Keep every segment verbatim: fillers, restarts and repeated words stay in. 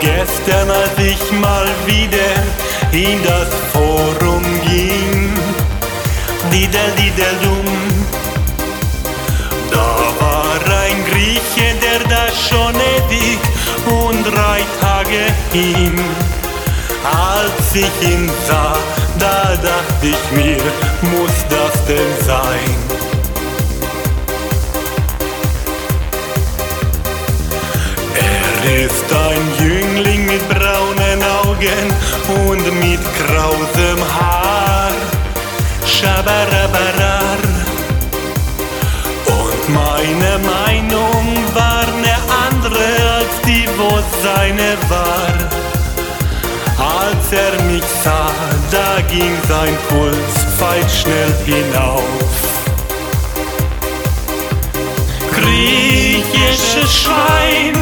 Gestern, als ich mal wieder in das Forum ging, didel, didel, dumm, da war ein Grieche, der da schon ewig und drei Tage hing. Als ich ihn sah, da dachte ich mir, muss das denn sein? Er ist ein Jüngling mit braunen Augen und mit krausem Haar, Schabarabarar. Und meine Meinung war ne andere als die, wo seine war. Als er mich sah, da ging sein Puls pfeilschnell hinauf. Griechisches Schwein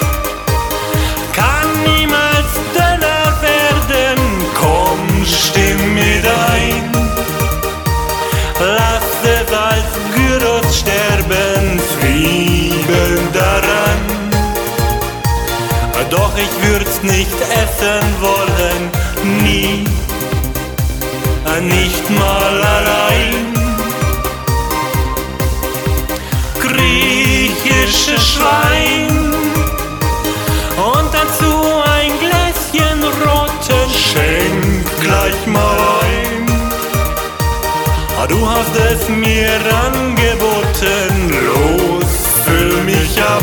kann niemals dünner werden. Komm, stimm mit ein. Lass es als Gyros sterben, Zwiebeln daran. Doch ich würd's nicht essen wollen, nie, nicht mal allein. Griechisches Schwein und dazu ein Gläschen roten, schenk gleich mal ein. Du hast es mir angeboten, los, füll mich ab,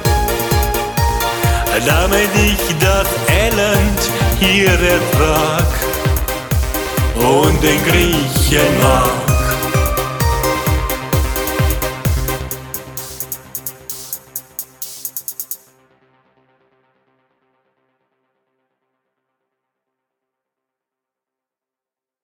damit ich das Elend hier ertrag und den Griechen mag.